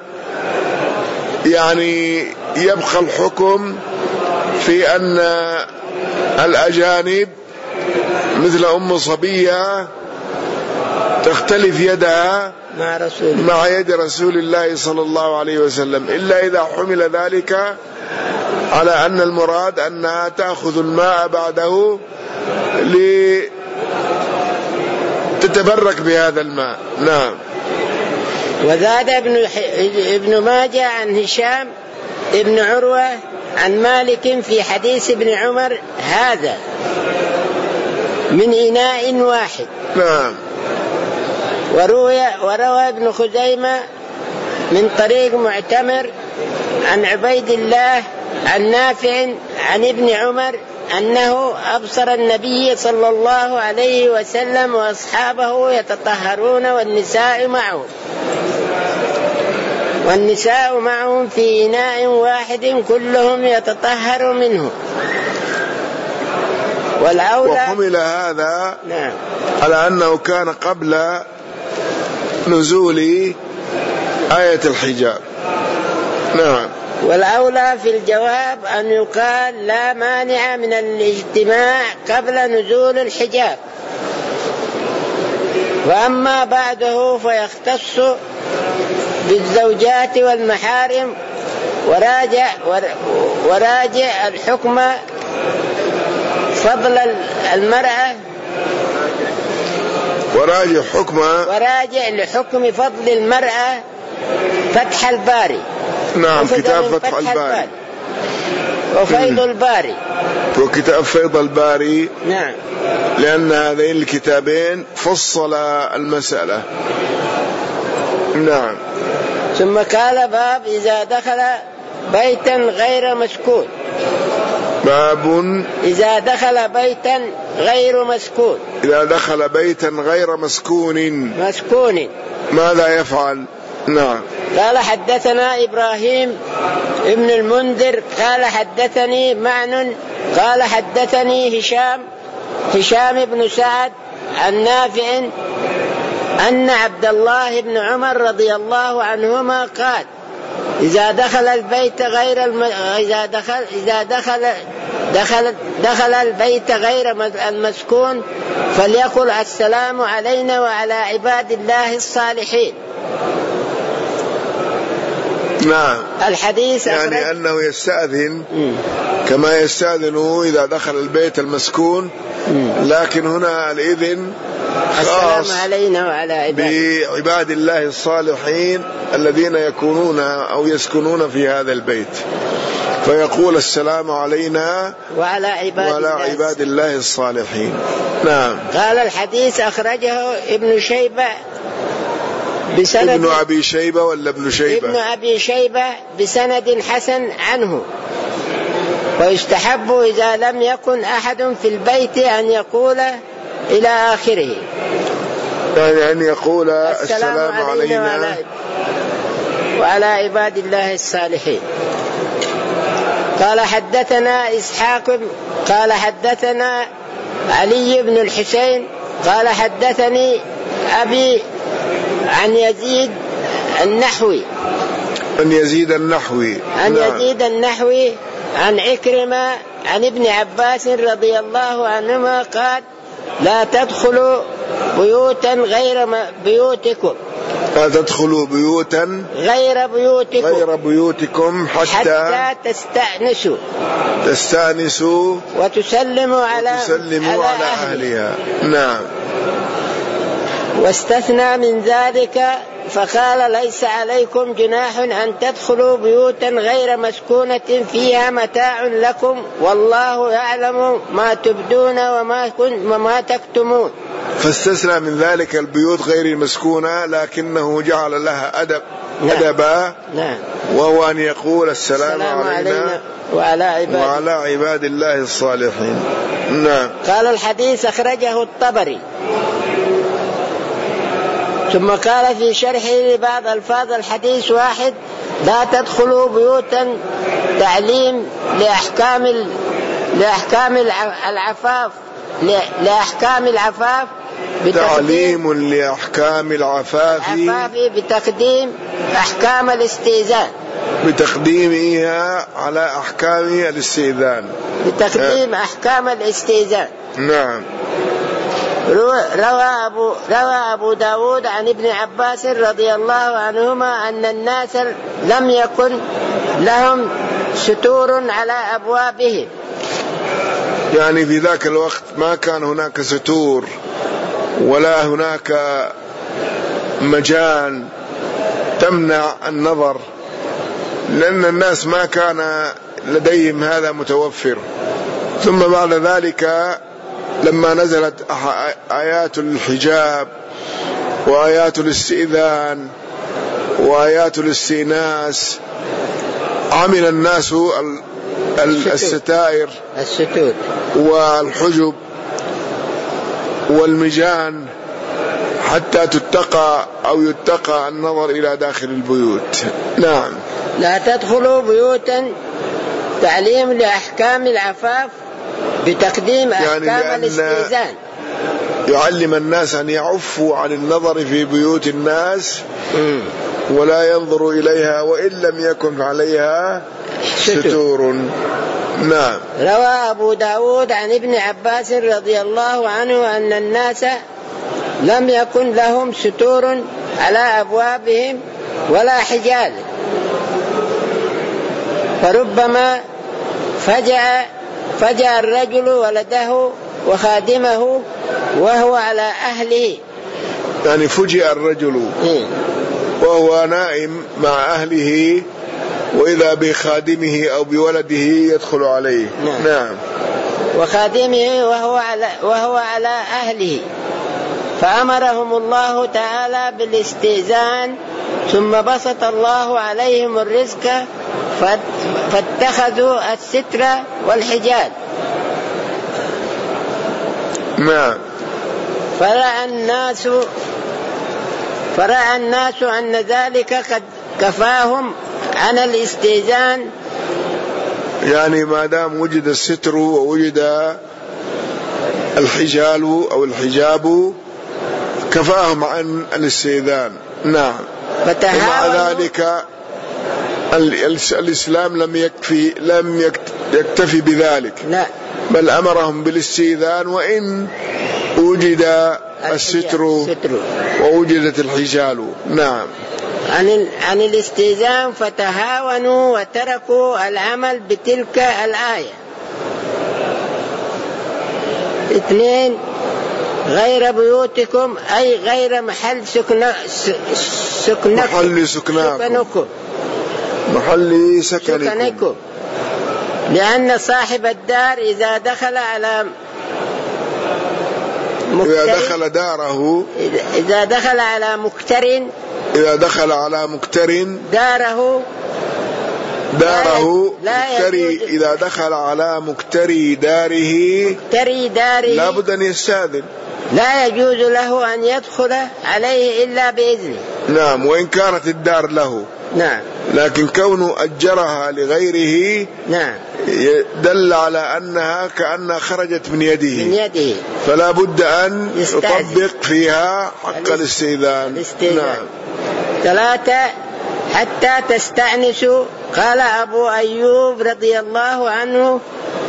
يعني يبقى الحكم في أن الأجانب مثل أم صبية تختلف يدها مع, رسول مع يد رسول الله صلى الله عليه وسلم، إلا إذا حمل ذلك على أن المراد أنها تأخذ الماء بعده لتتبرك بهذا الماء. نعم. وزاد ابن, ابن ماجه عن هشام ابن عروة عن مالك في حديث ابن عمر هذا من إناء واحد. نعم. وروى, وروى ابن خزيمة من طريق معتمر عن عبيد الله عن نافع عن ابن عمر أنه أبصر النبي صلى الله عليه وسلم وأصحابه يتطهرون والنساء معهم والنساء معهم في إناء واحد كلهم يتطهر منه. والأولى وحمل هذا نعم. على أنه كان قبل نزول آية الحجاب. نعم. والأولى في الجواب أن يقال لا مانع من الاجتماع قبل نزول الحجاب، وأما بعده فيختص بالزوجات والمحارم. وراجع, وراجع الحكم فضل المرأة وراجع حكم وراجع لحكم فضل المرأة فتح الباري. نعم. كتاب فتح الباري وفيض الباري وكتاب فيض الباري. نعم. لأن هذين الكتابين فصل المسألة. نعم. ثم قال باب إذا دخل بيتا غير مسكون. باب إذا دخل بيتا غير مسكون. إذا دخل بيتا غير مسكون مسكون ماذا يفعل؟ نعم. قال حدثنا إبراهيم ابن المنذر قال حدثني معن قال حدثني هشام هشام بن سعد عن نافع أن عبد الله بن عمر رضي الله عنهما قال إذا دخل البيت غير الم... إذا دخل إذا دخل دخل دخل البيت غير المسكون فليقل السلام علينا وعلى عباد الله الصالحين. نعم. الحديث يعني أخرج... أنه يستأذن م. كما يستأذنه إذا دخل البيت المسكون م. لكن هنا الإذن خاص السلام علينا وعلى عباد بعباد الله الصالحين الذين يكونون أو يسكنون في هذا البيت، فيقول السلام علينا وعلى عباد, وعلى الله, عباد الله الصالحين. نعم. قال الحديث أخرجه ابن شيبة بسند ابن أبي شيبة ولا ابن شيبة؟ ابن أبي شيبة بسند حسن عنه. ويستحب إذا لم يكن أحد في البيت أن يقول إلى آخره، يعني أن يقول السلام, السلام علينا, علينا وعلى, وعلى عباد الله الصالحين. قال حدثنا إسحاق قال حدثنا علي بن الحسين قال حدثني أبي عن يزيد النحوي عن يزيد النحوي عن نعم. يزيد النحوي عن عكرمة عن ابن عباس رضي الله عنهما قال لا تدخلوا بيوتا غير بيوتكم لا تدخلوا بيوتا غير بيوتكم غير بيوتكم حتى, حتى تستأنسوا تستأنسوا وتسلموا على, وتسلموا على, على أهلها. نعم. واستثنى من ذلك فقال ليس عليكم جناح أن تدخلوا بيوتا غير مسكونة فيها متاع لكم والله يعلم ما تبدون وما, وما تكتمون. فاستثنى من ذلك البيوت غير المسكونة لكنه جعل لها أدب أدبا نعم. وهو أن يقول السلام, السلام علينا, علينا وعلى عباد, وعلى عباد الله الصالحين. نعم. قال الحديث أخرجه الطبري. ثم قال في شرحه لبعض ألفاظ الحديث: واحد، لا تدخلوا بيوتا تعليم لأحكام لأحكام العفاف لأحكام العفاف تعليم لأحكام العفاف بتقديم أحكام الاستئذان بتقديمها على أحكام الاستئذان بتقديم أحكام الاستئذان. نعم. روى أبو, روى أبو داود عن ابن عباس رضي الله عنهما أن الناس لم يكن لهم ستور على أبوابهم، يعني في ذاك الوقت ما كان هناك ستور ولا هناك مجال تمنع النظر، لأن الناس ما كان لديهم هذا متوفر. ثم بعد ذلك لما نزلت آيات الحجاب وآيات الاستئذان وآيات الاستئناس عمل الناس الستائر الستور والحجب والمجان حتى تتقى أو يتقى النظر إلى داخل البيوت. نعم. لا تدخلوا بيوتا تعليم لأحكام العفاف بتقديم أحكام يعني الاستئذان، يعلم الناس أن يعفوا عن النظر في بيوت الناس م. ولا ينظروا إليها وإن لم يكن عليها ستور. نعم. روى أبو داود عن ابن عباس رضي الله عنه أن الناس لم يكن لهم ستور على أبوابهم ولا حجال، فربما فجأ فجأ الرجل ولده وخادمه وهو على أهله، يعني فجأ الرجل وهو نائم مع أهله وإذا بخادمه أو بولده يدخل عليه. نعم. نعم. وخادمه وهو على, وهو على أهله، فأمرهم الله تعالى بالاستئذان، ثم بسط الله عليهم الرزق فاتخذوا الستر والحجاب. نعم. فرأى الناس فرأى الناس أن ذلك قد كفاهم عن الاستئذان، يعني ما دام وجد الستر ووجد الحجال أو الحجاب كفاهم عن الاستئذان. نعم. ومع ذلك الإسلام لم يكفي لم يكتفي بذلك، لا. بل أمرهم بالاستئذان وإن وجد الستر ووجدت الحجال. نعم. عن عن الاستئذان فتهاونوا وتركوا العمل بتلك الآية. اثنين، غير بيوتكم أي غير محل سكن سكنكم محل سكنكم محل سكنكم، لأن صاحب الدار إذا دخل على إذا دخل داره إذا دخل على مكتر إذا دخل على مكتر داره داره مكتري إذا دخل على مكتري داره مكتري داره لا بد أن يستأذن، لا يجوز له أن يدخل عليه إلا بإذنه. نعم. وإن كانت الدار له. نعم. لكن كونه أجرها لغيره نعم دل على أنها كأنها خرجت من يده من يده فلا بد أن يستأذن. يطبق فيها حق الاستئذان. نعم. ثلاثة، حتى تستأنسوا. قال أبو أيوب رضي الله عنه: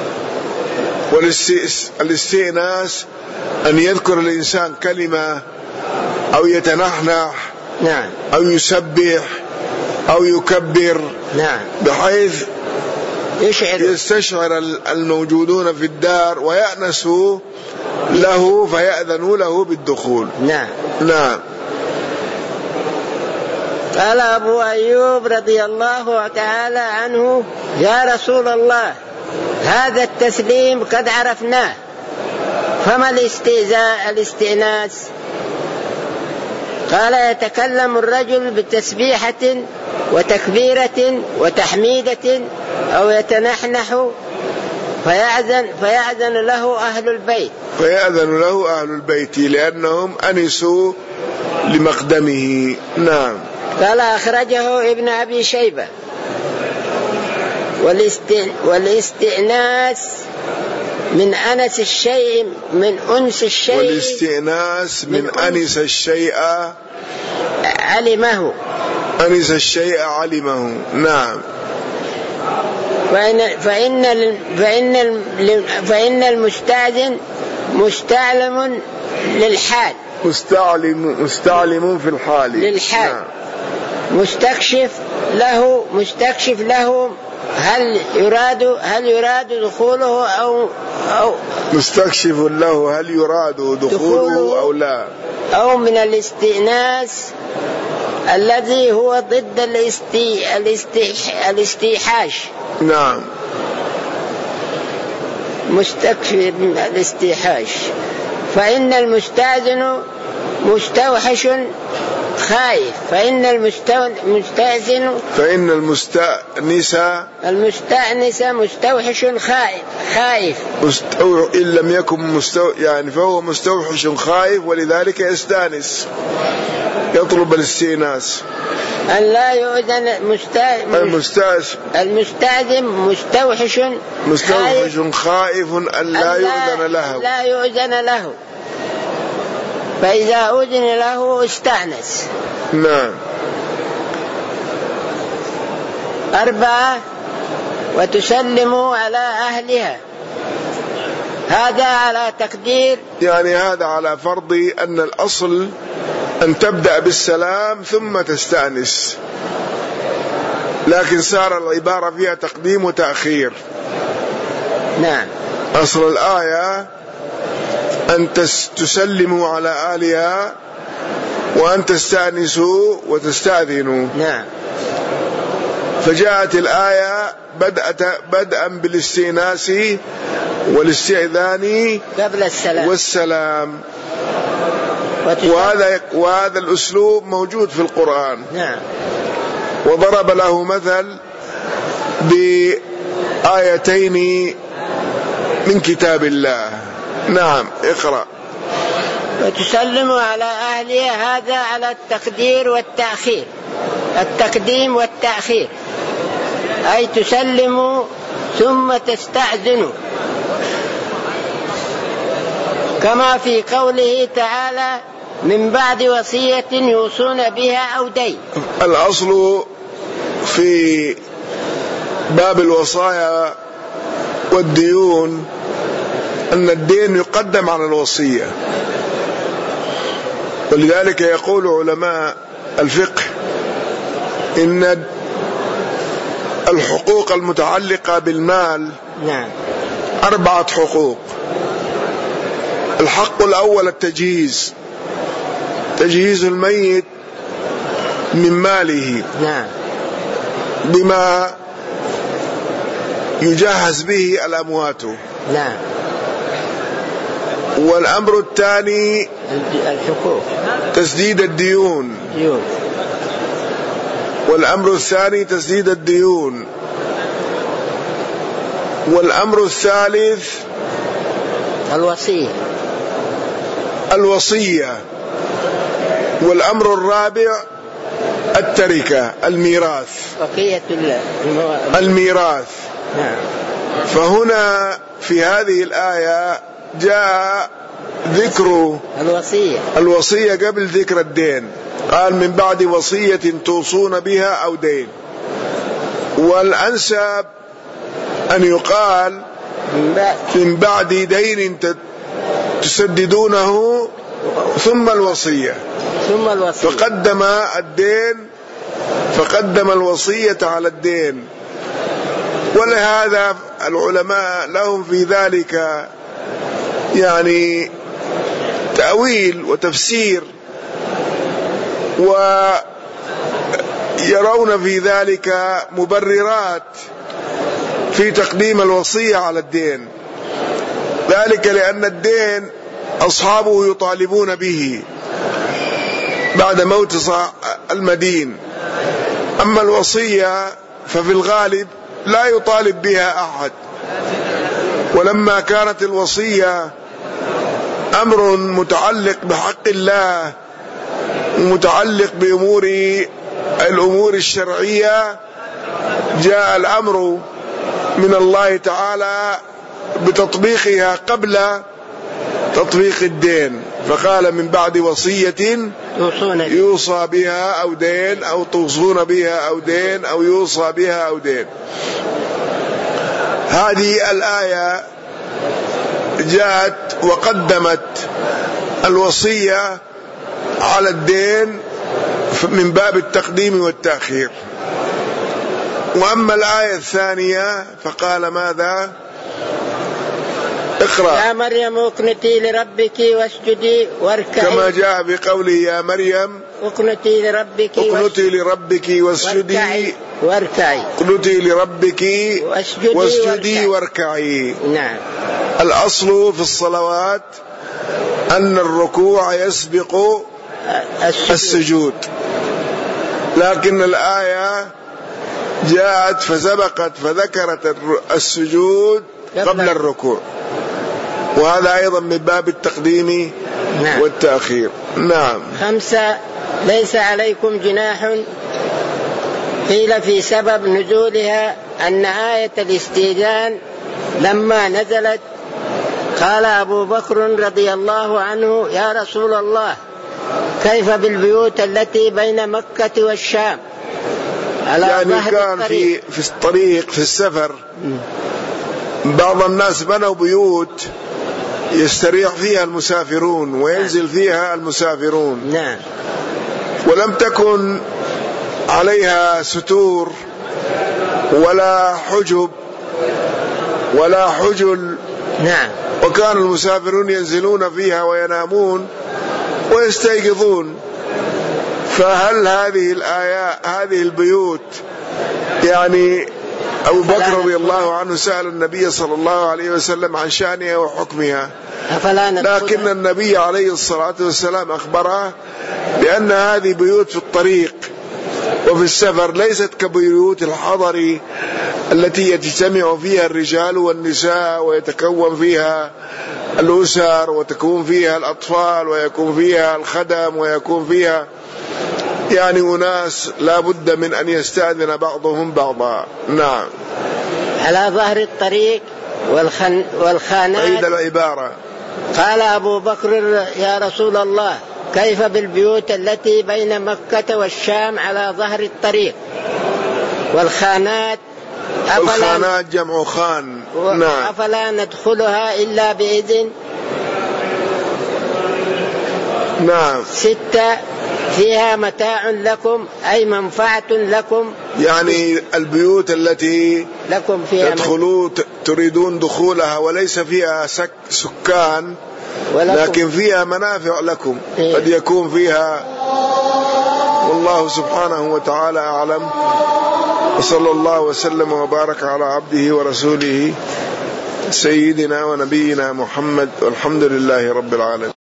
والاستئناس أن يذكر الإنسان كلمة أو يتنحنح نعم أو يسبح أو يكبر نعم بحيث يشعر يستشعر الموجودون في الدار ويأنسوا له فيأذنوا له بالدخول. نعم نعم. قال أبو أيوب رضي الله تعالى عنه: يا رسول الله، هذا التسليم قد عرفناه، فما الاستئذان الاستئناس؟ قال يتكلم الرجل بتسبيحة وتكبيرة وتحميدة أو يتنحنح فيأذن, فيأذن له أهل البيت فيأذن له أهل البيت لأنهم أنسوا لمقدمه. نعم. قال أخرجه ابن أبي شيبة. والاستئناس من أنس الشيء من أنس الشيء والاستئناس من, من أنس الشيء علمه أنس الشيء علمه. نعم. فإن, فإن, فإن, فإن المستأذن مستعلم للحال مستعلم مستعلم في الحال للحال. نعم. مستكشف له مستكشف له هل يراد هل يراد دخوله أو أو مستكشف له هل يراد دخوله, دخوله أو لا، أو من الاستئناس الذي هو ضد الاستي الاستيح الاستيحاش. نعم. مستكشف من الاستيحاش. فإن المستأذن مستوحش خائف فإن المستأذن فإن المستأنس المستأنس مستوحش خائف خائف مستو... إن لم يكن مستو... يعني فهو مستوحش خائف ولذلك يستأنس يطلب الاستئناس. أن لا يؤذن مستا... المستأس... المستأذن مستوحش مستوحش خائف أن لا يؤذن له لا يؤذن له فإذا أذن له استأنس. نعم. أربعة وتسلم على أهلها. هذا على تقدير يعني هذا على فرض أن الأصل أن تبدأ بالسلام ثم تستأنس، لكن صار العبارة فيها تقديم وتأخير. نعم. أصل الآية أن تسلموا على أهلها وأن تستأنسوا وتستأذنوا. نعم. فجاءت الآية بدءا بالاستئناس والاستئذان قبل السلام والسلام، وهذا وهذا الأسلوب موجود في القرآن. نعم. وضرب له مثل بآيتين من كتاب الله. نعم. اقرأ. وتسلم على أهلها. هذا على التقدير والتأخير، التقديم والتأخير، أي تسلم ثم تستأذن، كما في قوله تعالى من بعد وصية يوصون بها أو دين. الأصل في باب الوصايا والديون أن الدين يقدم على الوصية، ولذلك يقول علماء الفقه إن الحقوق المتعلقة بالمال نعم أربعة حقوق. الحق الأول التجهيز، تجهيز الميت من ماله نعم بما يجهز به الأموات. نعم. والأمر الثاني الحقوق تسديد الديون. ديون. والأمر الثاني تسديد الديون. والأمر الثالث الوصية الوصية. والأمر الرابع التركة، الميراث، بقية الميراث. نعم. فهنا في هذه الآية جاء ذكر الوصية الوصية قبل ذكر الدين. قال من بعد وصية توصون بها أو دين. والأنسب أن يقال من بعد دين تسددونه ثم الوصية، ثم الوصية. فقدم الدين فقدم الوصية على الدين. ولهذا العلماء لهم في ذلك يعني تأويل وتفسير، ويرون في ذلك مبررات في تقديم الوصية على الدين. ذلك لأن الدين أصحابه يطالبون به، بعد موت المدين. أما الوصية ففي الغالب لا يطالب بها أحد، ولما كانت الوصية أمر متعلق بحق الله ومتعلق بأمور الأمور الشرعية، جاء الأمر من الله تعالى بتطبيقها قبل تطبيق الدين، فقال من بعد وصية يوصى بها أو دين أو توصون بها أو دين أو يوصى بها أو دين. هذه الآية جاءت وقدمت الوصية على الدين من باب التقديم والتأخير. وأما الآية الثانية فقال ماذا؟ اقرأ. يا مريم اقنتي لربك واسجدي واركعي، كما جاء بقوله يا مريم اقنتي لربك اقنتي لربك واسجدي واركعي، اقنتي لربك واسجدي, واسجدي واركعي. نعم. الأصل في الصلوات أن الركوع يسبق السجود, السجود. لكن الآية جاءت فسبقت فذكرت السجود قبل الركوع، وهذا أيضا من باب التقديم نعم. والتأخير. نعم. خمسة، ليس عليكم جناح. قيل في سبب نزولها أن آية الاستئذان لما نزلت قال أبو بكر رضي الله عنه يا رسول الله كيف بالبيوت التي بين مكة والشام على يعني ظهر كان الطريق. في, في الطريق في السفر بعض الناس بنوا بيوت يستريح فيها المسافرون وينزل فيها المسافرون. نعم. ولم تكن عليها ستور ولا حجب ولا حجل. نعم. وكان المسافرون ينزلون فيها وينامون ويستيقظون. فهل هذه الآية هذه البيوت يعني أبو بكر رضي الله عنه سأل النبي صلى الله عليه وسلم عن شأنها وحكمها، لكن النبي عليه الصلاة والسلام أخبره بأن هذه بيوت في الطريق وفي السفر، ليست كبيوت الحضر التي يجتمع فيها الرجال والنساء ويتكون فيها الأسر وتكون فيها الأطفال ويكون فيها الخدم ويكون فيها يعني أناس لا بد من أن يستأذن بعضهم بعضا. نعم. على ظهر الطريق والخن والخانات. عيد العبارة. قال أبو بكر يا رسول الله كيف بالبيوت التي بين مكة والشام على ظهر الطريق والخانات الخانات جمع خان. نعم. أفلا ندخلها إلا بإذن. نعم. ستة، فيها متاع لكم أي منفعة لكم، يعني البيوت التي لكم فيها تدخلوا تريدون دخولها وليس فيها سك سكان لكن فيها منافع لكم. إيه؟ قد يكون فيها. والله سبحانه وتعالى أعلم، وصلى الله وسلم وبارك على عبده ورسوله سيدنا ونبينا محمد، والحمد لله رب العالمين.